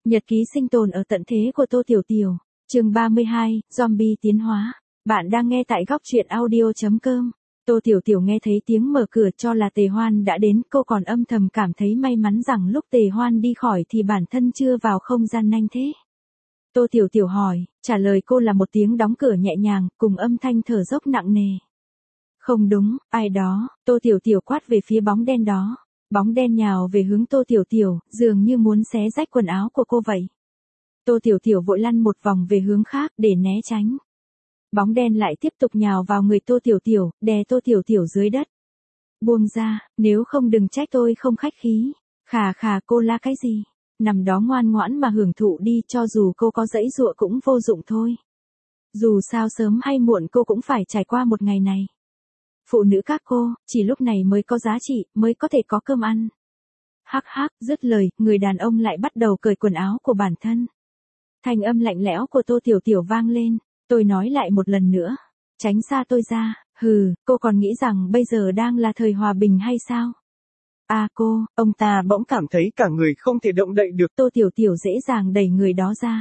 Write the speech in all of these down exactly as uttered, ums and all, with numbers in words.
Nhật ký sinh tồn ở tận thế của Tô Tiểu Tiểu, chương ba mươi hai, Zombie tiến hóa. Bạn đang nghe tại góc truyện audio chấm com. Tô Tiểu Tiểu nghe thấy tiếng mở cửa cho là Tề Hoan đã đến, cô còn âm thầm cảm thấy may mắn rằng lúc Tề Hoan đi khỏi thì bản thân chưa vào không gian nhanh thế. Tô Tiểu Tiểu hỏi, trả lời cô là một tiếng đóng cửa nhẹ nhàng, cùng âm thanh thở dốc nặng nề. Không đúng, ai đó, Tô Tiểu Tiểu quát về phía bóng đen đó. Bóng đen nhào về hướng Tô Tiểu Tiểu, dường như muốn xé rách quần áo của cô vậy. Tô Tiểu Tiểu vội lăn một vòng về hướng khác để né tránh. Bóng đen lại tiếp tục nhào vào người Tô Tiểu Tiểu, đè Tô Tiểu Tiểu dưới đất. Buông ra, nếu không đừng trách tôi không khách khí. Khà khà, cô la cái gì? Nằm đó ngoan ngoãn mà hưởng thụ đi, cho dù cô có giãy giụa cũng vô dụng thôi. Dù sao sớm hay muộn cô cũng phải trải qua một ngày này. Phụ nữ các cô, chỉ lúc này mới có giá trị, mới có thể có cơm ăn. Hắc hắc, dứt lời, người đàn ông lại bắt đầu cởi quần áo của bản thân. Thanh âm lạnh lẽo của Tô Tiểu Tiểu vang lên, tôi nói lại một lần nữa, tránh xa tôi ra, hừ, cô còn nghĩ rằng bây giờ đang là thời hòa bình hay sao? À cô, ông ta bỗng cảm thấy cả người không thể động đậy được. Tô Tiểu Tiểu dễ dàng đẩy người đó ra.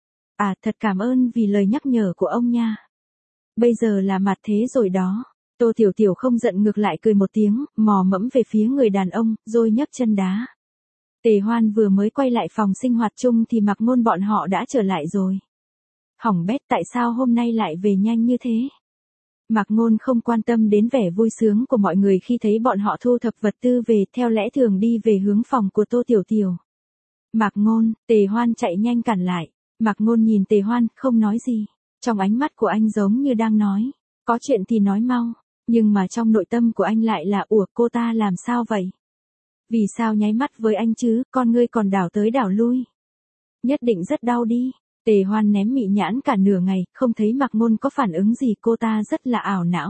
À, thật cảm ơn vì lời nhắc nhở của ông nha. Bây giờ là mặt thế rồi đó. Tô Tiểu Tiểu không giận ngược lại cười một tiếng, mò mẫm về phía người đàn ông, rồi nhấc chân đá. Tề Hoan vừa mới quay lại phòng sinh hoạt chung thì Mạc Ngôn bọn họ đã trở lại rồi. Hỏng bét, tại sao hôm nay lại về nhanh như thế? Mạc Ngôn không quan tâm đến vẻ vui sướng của mọi người khi thấy bọn họ thu thập vật tư về, theo lẽ thường đi về hướng phòng của Tô Tiểu Tiểu. Mạc Ngôn, Tề Hoan chạy nhanh cản lại. Mạc Ngôn nhìn Tề Hoan, không nói gì. Trong ánh mắt của anh giống như đang nói, có chuyện thì nói mau. Nhưng mà trong nội tâm của anh lại là, ủa, cô ta làm sao vậy? Vì sao nháy mắt với anh chứ, con ngươi còn đảo tới đảo lui? Nhất định rất đau đi. Tề Hoan ném mị nhãn cả nửa ngày, không thấy Mạc Ngôn có phản ứng gì, cô ta rất là ảo não.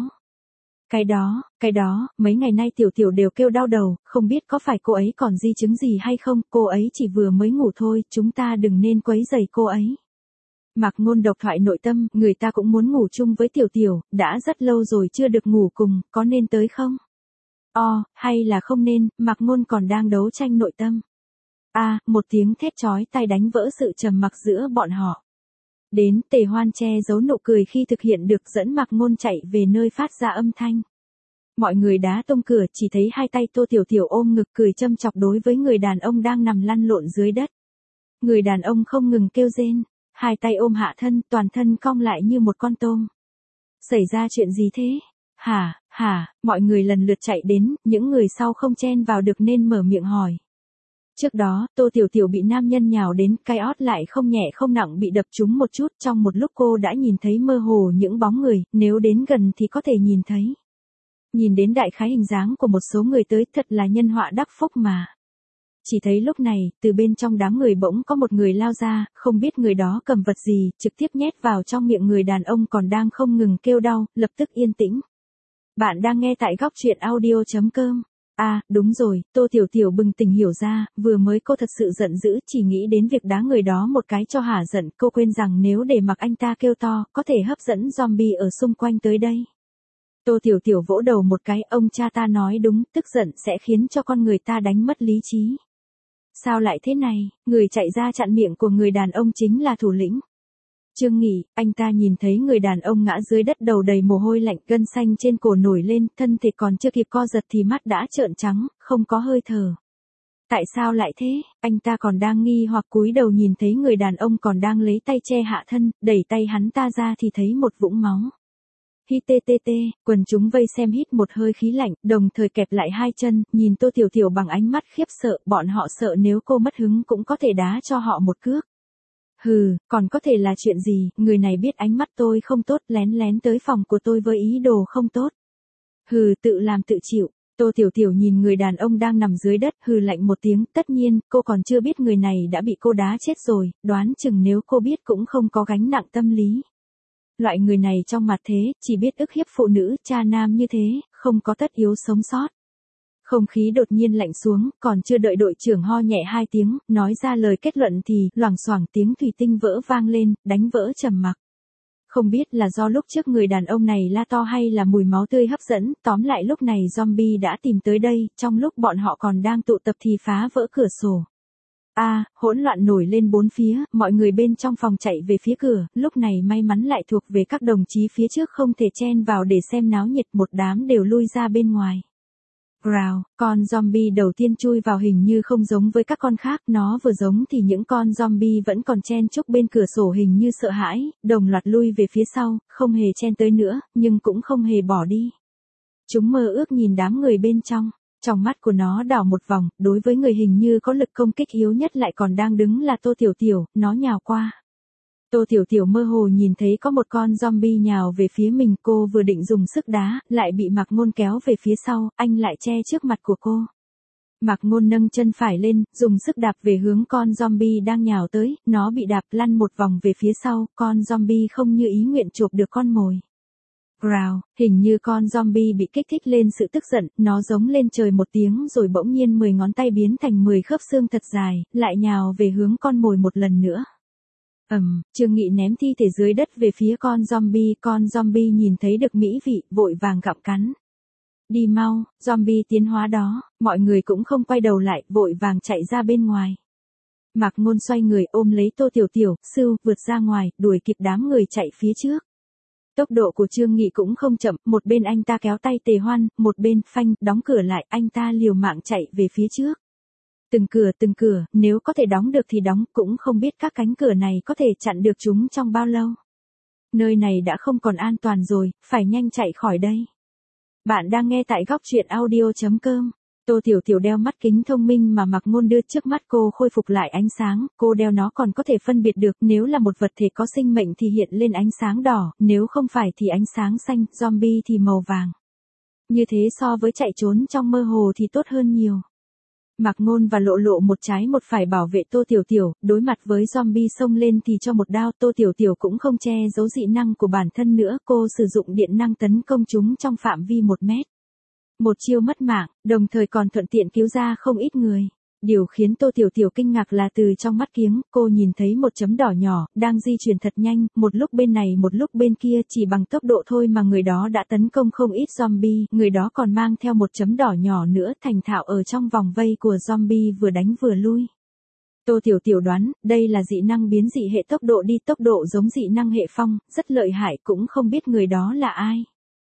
Cái đó, cái đó, mấy ngày nay Tiểu Tiểu đều kêu đau đầu, không biết có phải cô ấy còn di chứng gì hay không, cô ấy chỉ vừa mới ngủ thôi, chúng ta đừng nên quấy rầy cô ấy. Mạc Ngôn độc thoại nội tâm, người ta cũng muốn ngủ chung với Tiểu Tiểu, đã rất lâu rồi chưa được ngủ cùng, có nên tới không? O, hay là không nên, Mạc Ngôn còn đang đấu tranh nội tâm. A, à, một tiếng thét chói tai đánh vỡ sự trầm mặc giữa bọn họ. Đến, Tề Hoan che giấu nụ cười khi thực hiện được, dẫn Mạc Ngôn chạy về nơi phát ra âm thanh. Mọi người đá tung cửa, chỉ thấy hai tay Tô Tiểu Tiểu ôm ngực cười châm chọc đối với người đàn ông đang nằm lăn lộn dưới đất. Người đàn ông không ngừng kêu rên. Hai tay ôm hạ thân, toàn thân cong lại như một con tôm. Xảy ra chuyện gì thế? Hả, hả, mọi người lần lượt chạy đến, những người sau không chen vào được nên mở miệng hỏi. Trước đó, Tô Tiểu Tiểu bị nam nhân nhào đến, cái ót lại không nhẹ không nặng bị đập trúng một chút, trong một lúc cô đã nhìn thấy mơ hồ những bóng người, nếu đến gần thì có thể nhìn thấy. Nhìn đến đại khái hình dáng của một số người tới, thật là nhân họa đắc phúc mà. Chỉ thấy lúc này, từ bên trong đám người bỗng có một người lao ra, không biết người đó cầm vật gì, trực tiếp nhét vào trong miệng người đàn ông còn đang không ngừng kêu đau, lập tức yên tĩnh. Bạn đang nghe tại góc truyện audio chấm com. À, đúng rồi, Tô Tiểu Tiểu bừng tỉnh hiểu ra, vừa mới cô thật sự giận dữ, chỉ nghĩ đến việc đá người đó một cái cho hả giận, cô quên rằng nếu để mặc anh ta kêu to, có thể hấp dẫn zombie ở xung quanh tới đây. Tô Tiểu Tiểu vỗ đầu một cái, ông cha ta nói đúng, tức giận sẽ khiến cho con người ta đánh mất lý trí. Sao lại thế này, người chạy ra chặn miệng của người đàn ông chính là thủ lĩnh. Trương Nghị, anh ta nhìn thấy người đàn ông ngã dưới đất đầu đầy mồ hôi lạnh, gân xanh trên cổ nổi lên, thân thể còn chưa kịp co giật thì mắt đã trợn trắng, không có hơi thở. Tại sao lại thế, anh ta còn đang nghi hoặc cúi đầu nhìn thấy người đàn ông còn đang lấy tay che hạ thân, đẩy tay hắn ta ra thì thấy một vũng máu. Hi tê tê tê, quần chúng vây xem hít một hơi khí lạnh, đồng thời kẹp lại hai chân, nhìn Tô Tiểu Tiểu bằng ánh mắt khiếp sợ, bọn họ sợ nếu cô mất hứng cũng có thể đá cho họ một cước. Hừ, còn có thể là chuyện gì, người này biết ánh mắt tôi không tốt, lén lén tới phòng của tôi với ý đồ không tốt. Hừ, tự làm tự chịu. Tô Tiểu Tiểu nhìn người đàn ông đang nằm dưới đất, hừ lạnh một tiếng, tất nhiên, cô còn chưa biết người này đã bị cô đá chết rồi, đoán chừng nếu cô biết cũng không có gánh nặng tâm lý. Loại người này trong mặt thế, chỉ biết ức hiếp phụ nữ, cha nam như thế, không có tất yếu sống sót. Không khí đột nhiên lạnh xuống, còn chưa đợi đội trưởng ho nhẹ hai tiếng, nói ra lời kết luận thì, loảng xoảng tiếng thủy tinh vỡ vang lên, đánh vỡ trầm mặc. Không biết là do lúc trước người đàn ông này la to hay là mùi máu tươi hấp dẫn, tóm lại lúc này zombie đã tìm tới đây, trong lúc bọn họ còn đang tụ tập thì phá vỡ cửa sổ. A, hỗn loạn nổi lên bốn phía, mọi người bên trong phòng chạy về phía cửa, lúc này may mắn lại thuộc về các đồng chí phía trước không thể chen vào để xem náo nhiệt, một đám đều lui ra bên ngoài. Rào, con zombie đầu tiên chui vào hình như không giống với các con khác, nó vừa giống thì những con zombie vẫn còn chen chúc bên cửa sổ hình như sợ hãi, đồng loạt lui về phía sau, không hề chen tới nữa, nhưng cũng không hề bỏ đi. Chúng mơ ước nhìn đám người bên trong. Trong mắt của nó đảo một vòng, đối với người hình như có lực công kích yếu nhất lại còn đang đứng là Tô Tiểu Tiểu, nó nhào qua. Tô Tiểu Tiểu mơ hồ nhìn thấy có một con zombie nhào về phía mình, cô vừa định dùng sức đá, lại bị Mạc Ngôn kéo về phía sau, anh lại che trước mặt của cô. Mạc Ngôn nâng chân phải lên, dùng sức đạp về hướng con zombie đang nhào tới, nó bị đạp lăn một vòng về phía sau, con zombie không như ý nguyện chộp được con mồi. Rào, hình như con zombie bị kích thích lên sự tức giận, nó giống lên trời một tiếng rồi bỗng nhiên mười ngón tay biến thành mười khớp xương thật dài, lại nhào về hướng con mồi một lần nữa. Ầm, um, Trương Nghị ném thi thể dưới đất về phía con zombie, con zombie nhìn thấy được mỹ vị, vội vàng gặm cắn. Đi mau, zombie tiến hóa đó, mọi người cũng không quay đầu lại, vội vàng chạy ra bên ngoài. Mạc Ngôn xoay người ôm lấy Tô Tiểu Tiểu, sưu, vượt ra ngoài, đuổi kịp đám người chạy phía trước. Tốc độ của Trương Nghị cũng không chậm, một bên anh ta kéo tay Tề Hoan, một bên phanh, đóng cửa lại, anh ta liều mạng chạy về phía trước. Từng cửa từng cửa, nếu có thể đóng được thì đóng, cũng không biết các cánh cửa này có thể chặn được chúng trong bao lâu. Nơi này đã không còn an toàn rồi, phải nhanh chạy khỏi đây. Bạn đang nghe tại góc truyện audio chấm com. Tô Tiểu Tiểu đeo mắt kính thông minh mà Mạc Ngôn đưa trước mắt cô khôi phục lại ánh sáng, cô đeo nó còn có thể phân biệt được, nếu là một vật thể có sinh mệnh thì hiện lên ánh sáng đỏ, nếu không phải thì ánh sáng xanh, zombie thì màu vàng. Như thế so với chạy trốn trong mơ hồ thì tốt hơn nhiều. Mạc Ngôn và Lộ Lộ một trái một phải bảo vệ Tô Tiểu Tiểu, đối mặt với zombie xông lên thì cho một đao, Tô Tiểu Tiểu cũng không che giấu dị năng của bản thân nữa, cô sử dụng điện năng tấn công chúng trong phạm vi một mét. Một chiêu mất mạng, đồng thời còn thuận tiện cứu ra không ít người. Điều khiến Tô Tiểu Tiểu kinh ngạc là từ trong mắt kiếng, cô nhìn thấy một chấm đỏ nhỏ, đang di chuyển thật nhanh, một lúc bên này một lúc bên kia, chỉ bằng tốc độ thôi mà người đó đã tấn công không ít zombie, người đó còn mang theo một chấm đỏ nhỏ nữa, thành thạo ở trong vòng vây của zombie vừa đánh vừa lui. Tô Tiểu Tiểu đoán, đây là dị năng biến dị hệ tốc độ đi, tốc độ giống dị năng hệ phong, rất lợi hại, cũng không biết người đó là ai.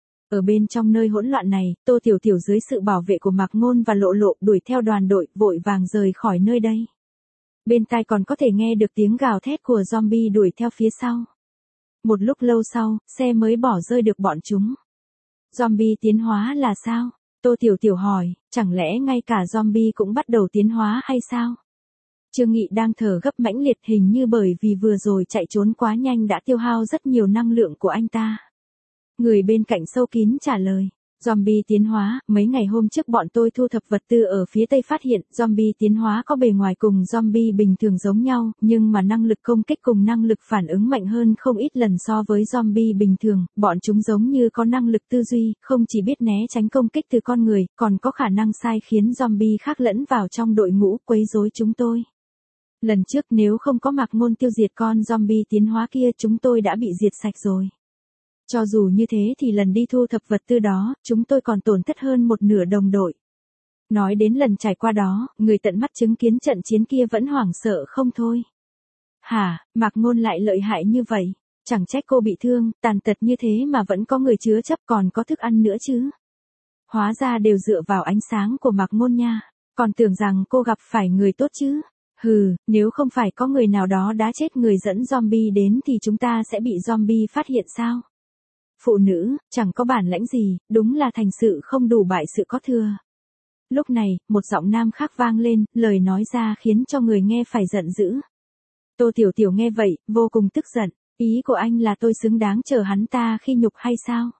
Ở bên trong nơi hỗn loạn này, Tô Tiểu Tiểu dưới sự bảo vệ của Mạc Ngôn và Lộ Lộ đuổi theo đoàn đội, vội vàng rời khỏi nơi đây. Bên tai còn có thể nghe được tiếng gào thét của zombie đuổi theo phía sau. Một lúc lâu sau, xe mới bỏ rơi được bọn chúng. Zombie tiến hóa là sao? Tô Tiểu Tiểu hỏi, chẳng lẽ ngay cả zombie cũng bắt đầu tiến hóa hay sao? Trương Nghị đang thở gấp mãnh liệt, hình như bởi vì vừa rồi chạy trốn quá nhanh đã tiêu hao rất nhiều năng lượng của anh ta. Người bên cạnh sâu kín trả lời, zombie tiến hóa, mấy ngày hôm trước bọn tôi thu thập vật tư ở phía tây phát hiện, zombie tiến hóa có bề ngoài cùng zombie bình thường giống nhau, nhưng mà năng lực công kích cùng năng lực phản ứng mạnh hơn không ít lần so với zombie bình thường, bọn chúng giống như có năng lực tư duy, không chỉ biết né tránh công kích từ con người, còn có khả năng sai khiến zombie khác lẫn vào trong đội ngũ quấy rối chúng tôi. Lần trước nếu không có Mạc Ngôn tiêu diệt con zombie tiến hóa kia chúng tôi đã bị diệt sạch rồi. Cho dù như thế thì lần đi thu thập vật tư đó, chúng tôi còn tổn thất hơn một nửa đồng đội. Nói đến lần trải qua đó, người tận mắt chứng kiến trận chiến kia vẫn hoảng sợ không thôi. Hả, Mạc Ngôn lại lợi hại như vậy, chẳng trách cô bị thương, tàn tật như thế mà vẫn có người chứa chấp còn có thức ăn nữa chứ. Hóa ra đều dựa vào ánh sáng của Mạc Ngôn nha, còn tưởng rằng cô gặp phải người tốt chứ. Hừ, nếu không phải có người nào đó đá chết người dẫn zombie đến thì chúng ta sẽ bị zombie phát hiện sao? Phụ nữ, chẳng có bản lãnh gì, đúng là thành sự không đủ bại sự có thừa. Lúc này, một giọng nam khác vang lên, lời nói ra khiến cho người nghe phải giận dữ. Tô Tiểu Tiểu nghe vậy, vô cùng tức giận, ý của anh là tôi xứng đáng chờ hắn ta khi nhục hay sao?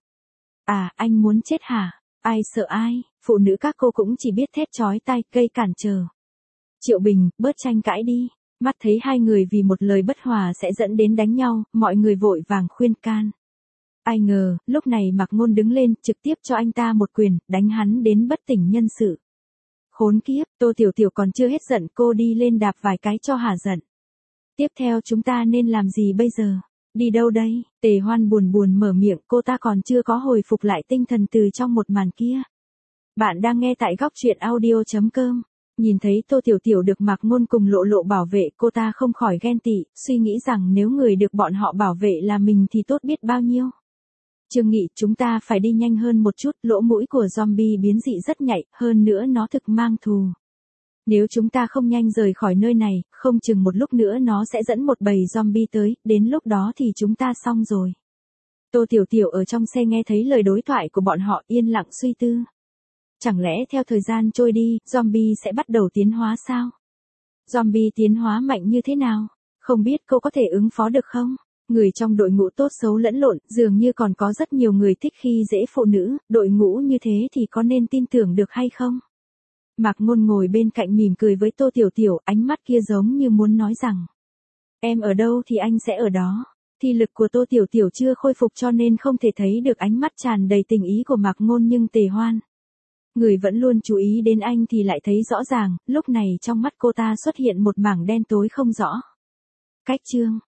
À, anh muốn chết hả? Ai sợ ai, phụ nữ các cô cũng chỉ biết thét chói tai, gây cản trở. Triệu Bình, bớt tranh cãi đi, mắt thấy hai người vì một lời bất hòa sẽ dẫn đến đánh nhau, mọi người vội vàng khuyên can. Ai ngờ, lúc này Mạc Ngôn đứng lên, trực tiếp cho anh ta một quyền, đánh hắn đến bất tỉnh nhân sự. Khốn kiếp, Tô Tiểu Tiểu còn chưa hết giận, cô đi lên đạp vài cái cho hả giận. Tiếp theo chúng ta nên làm gì bây giờ? Đi đâu đây? Tề Hoan buồn buồn mở miệng, cô ta còn chưa có hồi phục lại tinh thần từ trong một màn kia. Bạn đang nghe tại góc truyện audio chấm com. Nhìn thấy Tô Tiểu Tiểu được Mạc Ngôn cùng Lộ Lộ bảo vệ, cô ta không khỏi ghen tị, suy nghĩ rằng nếu người được bọn họ bảo vệ là mình thì tốt biết bao nhiêu. Trương Nghị, chúng ta phải đi nhanh hơn một chút, lỗ mũi của zombie biến dị rất nhạy, hơn nữa nó thực mang thù. Nếu chúng ta không nhanh rời khỏi nơi này, không chừng một lúc nữa nó sẽ dẫn một bầy zombie tới, đến lúc đó thì chúng ta xong rồi. Tô Tiểu Tiểu ở trong xe nghe thấy lời đối thoại của bọn họ, yên lặng suy tư. Chẳng lẽ theo thời gian trôi đi, zombie sẽ bắt đầu tiến hóa sao? Zombie tiến hóa mạnh như thế nào? Không biết cô có thể ứng phó được không? Người trong đội ngũ tốt xấu lẫn lộn, dường như còn có rất nhiều người thích khi dễ phụ nữ, đội ngũ như thế thì có nên tin tưởng được hay không? Mạc Ngôn ngồi bên cạnh mỉm cười với Tô Tiểu Tiểu, ánh mắt kia giống như muốn nói rằng, em ở đâu thì anh sẽ ở đó. Thi lực của Tô Tiểu Tiểu chưa khôi phục cho nên không thể thấy được ánh mắt tràn đầy tình ý của Mạc Ngôn, nhưng Tề Hoan, người vẫn luôn chú ý đến anh thì lại thấy rõ ràng, lúc này trong mắt cô ta xuất hiện một mảng đen tối không rõ. Cách chương